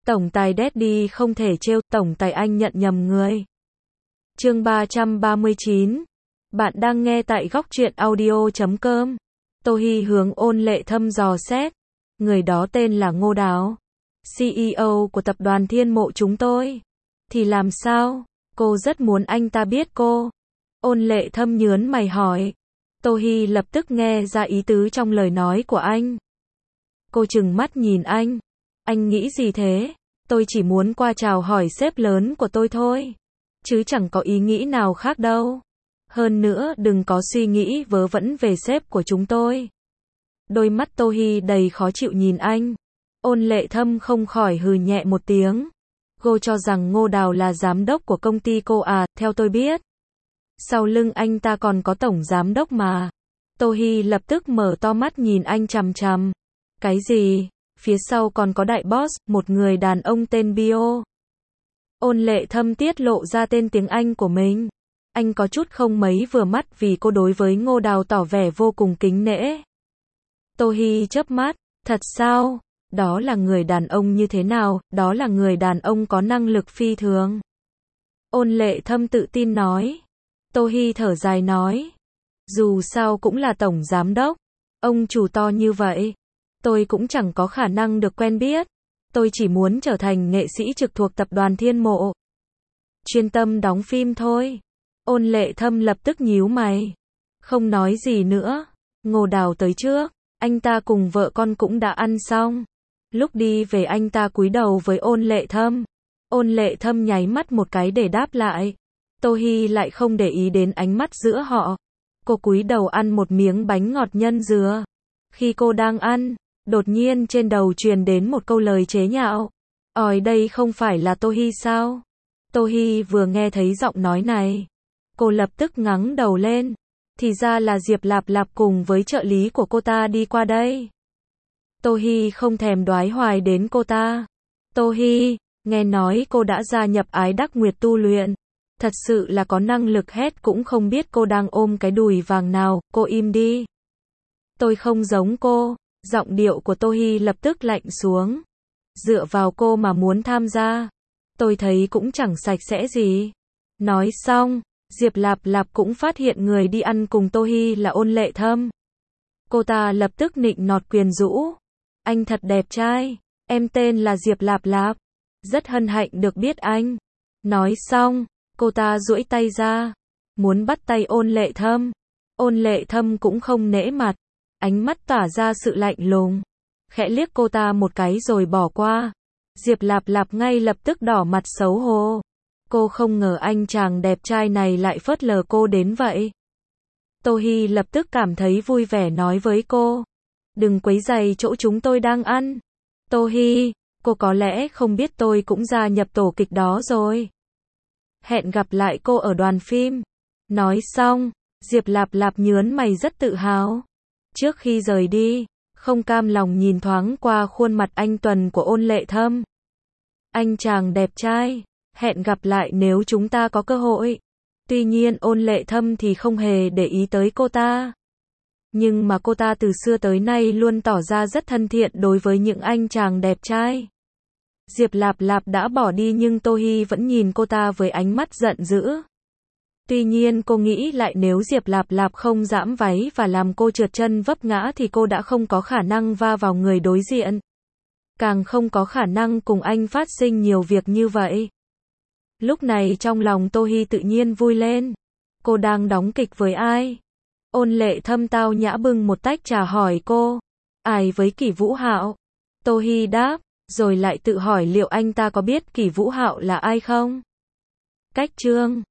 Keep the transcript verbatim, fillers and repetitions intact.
Tổng tài Daddy không thể trêu, tổng tài anh nhận nhầm người. Chương ba trăm ba mươi chín. Bạn đang nghe tại góc truyện audio chấm com. Tô Hi hướng Ôn Lệ Thâm dò xét. Người đó tên là Ngô Đào, xê e ô của tập đoàn Thiên Mộ chúng tôi. Thì làm sao? Cô rất muốn anh ta biết cô. Ôn Lệ Thâm nhớn mày hỏi. Tô Hi lập tức nghe ra ý tứ trong lời nói của anh. Cô trừng mắt nhìn anh. Anh nghĩ gì thế? Tôi chỉ muốn qua chào hỏi sếp lớn của tôi thôi. Chứ chẳng có ý nghĩ nào khác đâu. Hơn nữa đừng có suy nghĩ vớ vẩn về sếp của chúng tôi. Đôi mắt Tô Hi đầy khó chịu nhìn anh. Ôn Lệ Thâm không khỏi hừ nhẹ một tiếng. Cô cho rằng Ngô Đào là giám đốc của công ty cô à? Theo tôi biết, sau lưng anh ta còn có tổng giám đốc mà. Tô Hi lập tức mở to mắt nhìn anh chằm chằm. Cái gì? Phía sau còn có đại boss, một người đàn ông tên Bio. Ôn Lệ Thâm tiết lộ ra tên tiếng Anh của mình. Anh có chút không mấy vừa mắt vì cô đối với Ngô Đào tỏ vẻ vô cùng kính nể. Tô Hi chớp mắt. Thật sao? Đó là người đàn ông như thế nào? Đó là người đàn ông có năng lực phi thường. Ôn Lệ Thâm tự tin nói. Tô Hi thở dài nói. Dù sao cũng là tổng giám đốc. Ông chủ to như vậy. Tôi cũng chẳng có khả năng được quen biết. Tôi chỉ muốn trở thành nghệ sĩ trực thuộc tập đoàn Thiên Mộ. Chuyên tâm đóng phim thôi. Ôn Lệ Thâm lập tức nhíu mày. Không nói gì nữa. Ngô Đào tới trước. Anh ta cùng vợ con cũng đã ăn xong. Lúc đi về anh ta cúi đầu với Ôn Lệ Thâm. Ôn Lệ Thâm nháy mắt một cái để đáp lại. Tô Hi lại không để ý đến ánh mắt giữa họ. Cô cúi đầu ăn một miếng bánh ngọt nhân dừa. Khi cô đang ăn, đột nhiên trên đầu truyền đến một câu lời chế nhạo. Ôi, đây không phải là Tô Hi sao? Tô Hi vừa nghe thấy giọng nói này, cô lập tức ngẩng đầu lên. Thì ra là Diệp Lạp Lạp cùng với trợ lý của cô ta đi qua đây. Tô Hi không thèm đoái hoài đến cô ta. Tô Hi, nghe nói cô đã gia nhập Ái Đắc Nguyệt tu luyện. Thật sự là có năng lực hét cũng không biết cô đang ôm cái đùi vàng nào, cô im đi. Tôi không giống cô. Giọng điệu của Tô Hi lập tức lạnh xuống. Dựa vào cô mà muốn tham gia, tôi thấy cũng chẳng sạch sẽ gì. Nói xong, Diệp Lạp Lạp cũng phát hiện người đi ăn cùng Tô Hi là Ôn Lệ Thâm. Cô ta lập tức nịnh nọt quyến rũ. Anh thật đẹp trai, em tên là Diệp Lạp Lạp. Rất hân hạnh được biết anh. Nói xong, cô ta duỗi tay ra, muốn bắt tay Ôn Lệ Thâm. Ôn Lệ Thâm cũng không nể mặt. Ánh mắt tỏa ra sự lạnh lùng. Khẽ liếc cô ta một cái rồi bỏ qua. Diệp Lạp Lạp ngay lập tức đỏ mặt xấu hổ. Cô không ngờ anh chàng đẹp trai này lại phớt lờ cô đến vậy. Tô Hi lập tức cảm thấy vui vẻ nói với cô. Đừng quấy rầy chỗ chúng tôi đang ăn. Tô Hi, cô có lẽ không biết tôi cũng gia nhập tổ kịch đó rồi. Hẹn gặp lại cô ở đoàn phim. Nói xong, Diệp Lạp Lạp nhớn mày rất tự hào. Trước khi rời đi, không cam lòng nhìn thoáng qua khuôn mặt anh tuấn của Ôn Lệ Thâm. Anh chàng đẹp trai, hẹn gặp lại nếu chúng ta có cơ hội. Tuy nhiên Ôn Lệ Thâm thì không hề để ý tới cô ta. Nhưng mà cô ta từ xưa tới nay luôn tỏ ra rất thân thiện đối với những anh chàng đẹp trai. Diệp Lạp Lạp đã bỏ đi nhưng Tô Hi vẫn nhìn cô ta với ánh mắt giận dữ. Tuy nhiên cô nghĩ lại nếu Diệp Lạp Lạp không giãm váy và làm cô trượt chân vấp ngã thì cô đã không có khả năng va vào người đối diện. Càng không có khả năng cùng anh phát sinh nhiều việc như vậy. Lúc này trong lòng Tô Hi tự nhiên vui lên. Cô đang đóng kịch với ai? Ôn Lệ Thâm tao nhã bưng một tách trà hỏi cô. Ai với Kỷ Vũ Hạo? Tô Hi đáp, rồi lại tự hỏi liệu anh ta có biết Kỷ Vũ Hạo là ai không? Cách chương